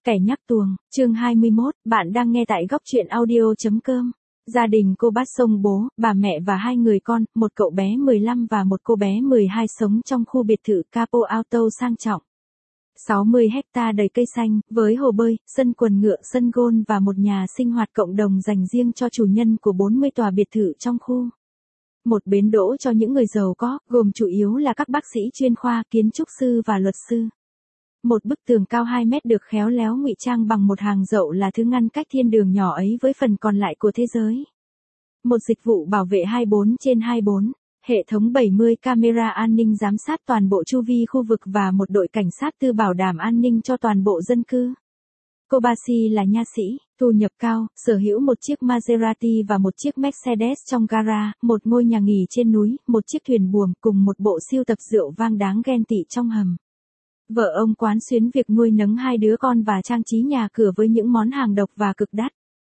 Kẻ nhắc tuồng, chương 21, bạn đang nghe tại góc truyện audio.com. Gia đình cô bác sông bố, bà mẹ và hai người con, một cậu bé 15 và một cô bé 12 sống trong khu biệt thự Capo Alto sang trọng. 60 hecta đầy cây xanh, với hồ bơi, sân quần ngựa, sân golf và một nhà sinh hoạt cộng đồng dành riêng cho chủ nhân của 40 tòa biệt thự trong khu. Một bến đỗ cho những người giàu có, gồm chủ yếu là các bác sĩ chuyên khoa, kiến trúc sư và luật sư. Một bức tường cao 2 mét được khéo léo ngụy trang bằng một hàng dậu là thứ ngăn cách thiên đường nhỏ ấy với phần còn lại của thế giới. Một dịch vụ bảo vệ 24/24, hệ thống 70 camera an ninh giám sát toàn bộ chu vi khu vực và một đội cảnh sát tư bảo đảm an ninh cho toàn bộ dân cư. Kobashi là nha sĩ, thu nhập cao, sở hữu một chiếc Maserati và một chiếc Mercedes trong gara, một ngôi nhà nghỉ trên núi, một chiếc thuyền buồm cùng một bộ sưu tập rượu vang đáng ghen tị trong hầm. Vợ ông quán xuyến việc nuôi nấng 2 đứa con và trang trí nhà cửa với những món hàng độc và cực đắt.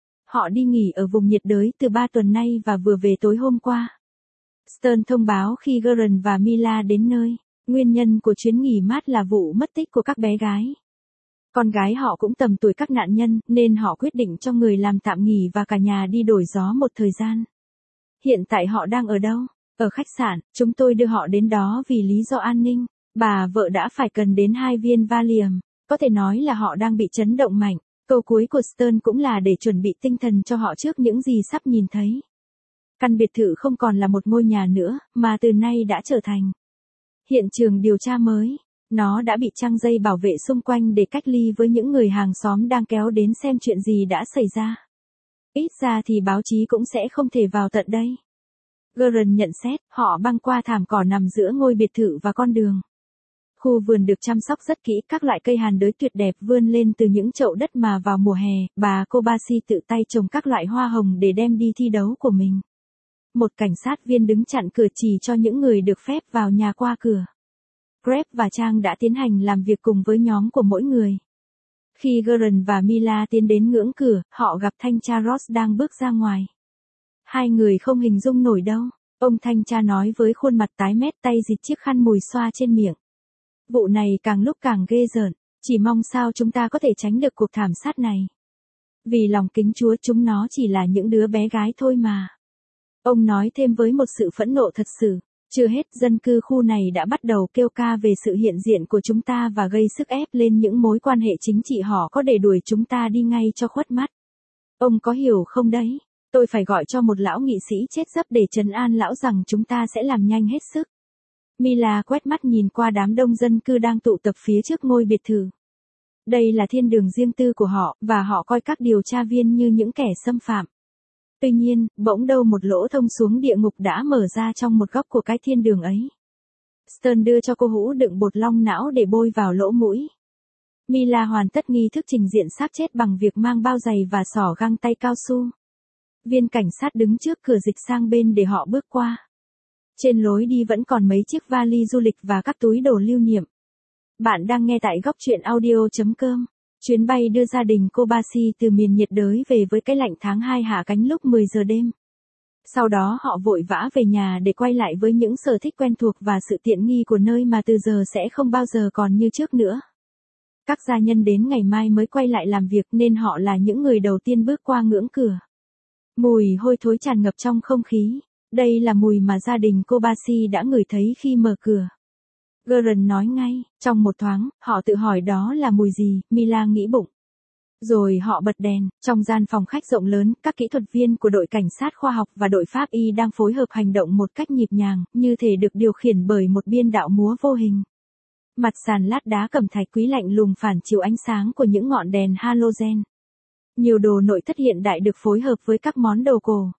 Họ đi nghỉ ở vùng nhiệt đới từ 3 tuần nay và vừa về tối hôm qua. Stern thông báo khi Garen và Mila đến nơi. Nguyên nhân của chuyến nghỉ mát là vụ mất tích của các bé gái. Con gái họ cũng tầm tuổi các nạn nhân, nên họ quyết định cho người làm tạm nghỉ và cả nhà đi đổi gió một thời gian. Hiện tại họ đang ở đâu? Ở khách sạn, chúng tôi đưa họ đến đó vì lý do an ninh. Bà vợ đã phải cần đến 2 viên Valium. Có thể nói là họ đang bị chấn động mạnh. Câu cuối của Stern cũng là để chuẩn bị tinh thần cho họ trước những gì sắp nhìn thấy. Căn biệt thự không còn là một ngôi nhà nữa, mà từ nay đã trở thành hiện trường điều tra mới. Nó đã bị trang dây bảo vệ xung quanh để cách ly với những người hàng xóm đang kéo đến xem chuyện gì đã xảy ra. Ít ra thì báo chí cũng sẽ không thể vào tận đây. Garen nhận xét, họ băng qua thảm cỏ nằm giữa ngôi biệt thự và con đường. Khu vườn được chăm sóc rất kỹ, các loại cây hàn đới tuyệt đẹp vươn lên từ những chậu đất mà vào mùa hè, bà Kobashi tự tay trồng các loại hoa hồng để đem đi thi đấu của mình. Một cảnh sát viên đứng chặn cửa chỉ cho những người được phép vào nhà qua cửa. Greg và Trang đã tiến hành làm việc cùng với nhóm của mỗi người. Khi Garen và Mila tiến đến ngưỡng cửa, họ gặp thanh tra Ross đang bước ra ngoài. Hai người không hình dung nổi đâu, ông thanh tra nói với khuôn mặt tái mét, tay dịt chiếc khăn mùi xoa trên miệng. Vụ này càng lúc càng ghê rợn, chỉ mong sao chúng ta có thể tránh được cuộc thảm sát này. Vì lòng kính Chúa, chúng nó chỉ là những đứa bé gái thôi mà. Ông nói thêm với một sự phẫn nộ thật sự. Chưa hết, dân cư khu này đã bắt đầu kêu ca về sự hiện diện của chúng ta và gây sức ép lên những mối quan hệ chính trị họ có để đuổi chúng ta đi ngay cho khuất mắt. Ông có hiểu không đấy? Tôi phải gọi cho một lão nghị sĩ chết dấp để trấn an lão rằng chúng ta sẽ làm nhanh hết sức. Mila quét mắt nhìn qua đám đông dân cư đang tụ tập phía trước ngôi biệt thự. Đây là thiên đường riêng tư của họ, và họ coi các điều tra viên như những kẻ xâm phạm. Tuy nhiên, bỗng đâu một lỗ thông xuống địa ngục đã mở ra trong một góc của cái thiên đường ấy. Stern đưa cho cô hũ đựng bột long não để bôi vào lỗ mũi. Mila hoàn tất nghi thức trình diện xác chết bằng việc mang bao giày và xỏ găng tay cao su. Viên cảnh sát đứng trước cửa dịch sang bên để họ bước qua. Trên lối đi vẫn còn mấy chiếc vali du lịch và các túi đồ lưu niệm. Bạn đang nghe tại góc truyện audio.com. Chuyến bay đưa gia đình Kobashi từ miền nhiệt đới về với cái lạnh tháng 2 hạ cánh lúc 10 giờ đêm. Sau đó họ vội vã về nhà để quay lại với những sở thích quen thuộc và sự tiện nghi của nơi mà từ giờ sẽ không bao giờ còn như trước nữa. Các gia nhân đến ngày mai mới quay lại làm việc nên họ là những người đầu tiên bước qua ngưỡng cửa. Mùi hôi thối tràn ngập trong không khí. Đây là mùi mà gia đình Kobashi đã ngửi thấy khi mở cửa. Garen nói ngay, trong một thoáng, họ tự hỏi đó là mùi gì, Mila nghĩ bụng. Rồi họ bật đèn, trong gian phòng khách rộng lớn, các kỹ thuật viên của đội cảnh sát khoa học và đội pháp y đang phối hợp hành động một cách nhịp nhàng, như thể được điều khiển bởi một biên đạo múa vô hình. Mặt sàn lát đá cẩm thạch quý lạnh lùng phản chiếu ánh sáng của những ngọn đèn halogen. Nhiều đồ nội thất hiện đại được phối hợp với các món đồ cổ.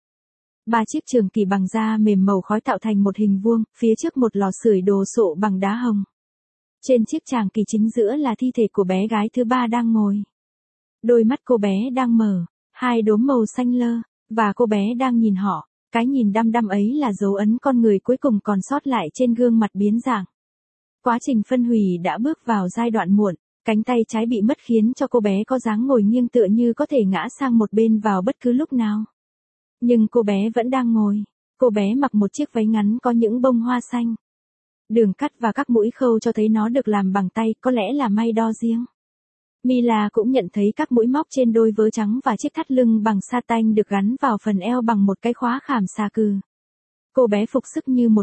3 chiếc trường kỳ bằng da mềm màu khói tạo thành một hình vuông, phía trước một lò sưởi đồ sộ bằng đá hồng. Trên chiếc tràng kỳ chính giữa là thi thể của bé gái thứ 3 đang ngồi. Đôi mắt cô bé đang mở, 2 đốm màu xanh lơ, và cô bé đang nhìn họ. Cái nhìn đăm đăm ấy là dấu ấn con người cuối cùng còn sót lại trên gương mặt biến dạng. Quá trình phân hủy đã bước vào giai đoạn muộn, cánh tay trái bị mất khiến cho cô bé có dáng ngồi nghiêng tựa như có thể ngã sang một bên vào bất cứ lúc nào. Nhưng cô bé vẫn đang ngồi. Cô bé mặc một chiếc váy ngắn có những bông hoa xanh. Đường cắt và các mũi khâu cho thấy nó được làm bằng tay, có lẽ là may đo riêng. Mila cũng nhận thấy các mũi móc trên đôi vớ trắng và chiếc thắt lưng bằng satin được gắn vào phần eo bằng một cái khóa khảm xà cừ. Cô bé phục sức như một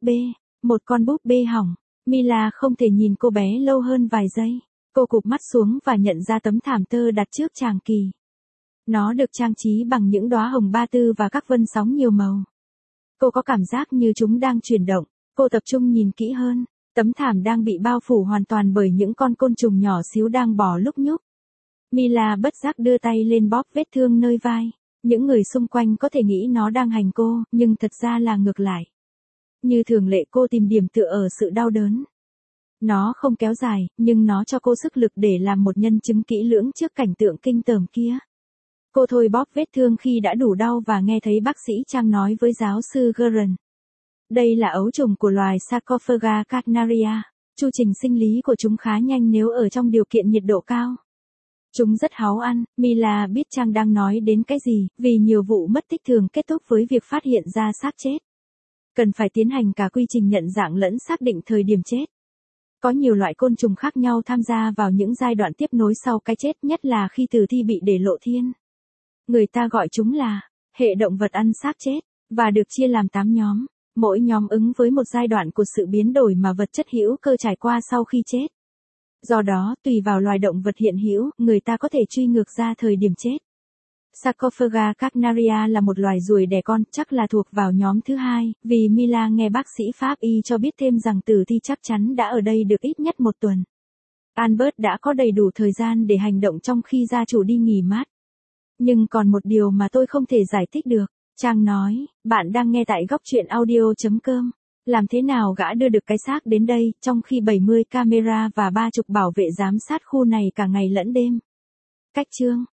con búp bê hỏng. Mila không thể nhìn cô bé lâu hơn vài giây. Cô cụp mắt xuống và nhận ra tấm thảm tơ đặt trước tràng kỳ. Nó được trang trí bằng những đóa hồng ba tư và các vân sóng nhiều màu. Cô có cảm giác như chúng đang chuyển động. Cô tập trung nhìn kỹ hơn. Tấm thảm đang bị bao phủ hoàn toàn bởi những con côn trùng nhỏ xíu đang bò lúc nhúc. Mila bất giác đưa tay lên bóp vết thương nơi vai. Những người xung quanh có thể nghĩ nó đang hành cô, nhưng thật ra là ngược lại. Như thường lệ cô tìm điểm tựa ở sự đau đớn. Nó không kéo dài, nhưng nó cho cô sức lực để làm một nhân chứng kỹ lưỡng trước cảnh tượng kinh tởm kia. Cô thôi bóp vết thương khi đã đủ đau và nghe thấy bác sĩ Trang nói với giáo sư Guerin. Đây là ấu trùng của loài Sarcophaga carnaria. Chu trình sinh lý của chúng khá nhanh nếu ở trong điều kiện nhiệt độ cao. Chúng rất háu ăn. Mila biết Trang đang nói đến cái gì, vì nhiều vụ mất tích thường kết thúc với việc phát hiện ra xác chết. Cần phải tiến hành cả quy trình nhận dạng lẫn xác định thời điểm chết. Có nhiều loại côn trùng khác nhau tham gia vào những giai đoạn tiếp nối sau cái chết, nhất là khi tử thi bị để lộ thiên. Người ta gọi chúng là hệ động vật ăn xác chết, và được chia làm 8 nhóm. Mỗi nhóm ứng với một giai đoạn của sự biến đổi mà vật chất hữu cơ trải qua sau khi chết. Do đó, tùy vào loài động vật hiện hữu, người ta có thể truy ngược ra thời điểm chết. Sarcophaga carnaria là một loài ruồi đẻ con, chắc là thuộc vào nhóm thứ hai, vì Mila nghe bác sĩ pháp y cho biết thêm rằng tử thi chắc chắn đã ở đây được ít nhất 1 tuần. Albert đã có đầy đủ thời gian để hành động trong khi gia chủ đi nghỉ mát. Nhưng còn một điều mà tôi không thể giải thích được. Trang nói, bạn đang nghe tại góc truyện audio.com. Làm thế nào gã đưa được cái xác đến đây, trong khi 70 camera và 30 bảo vệ giám sát khu này cả ngày lẫn đêm? Cách chương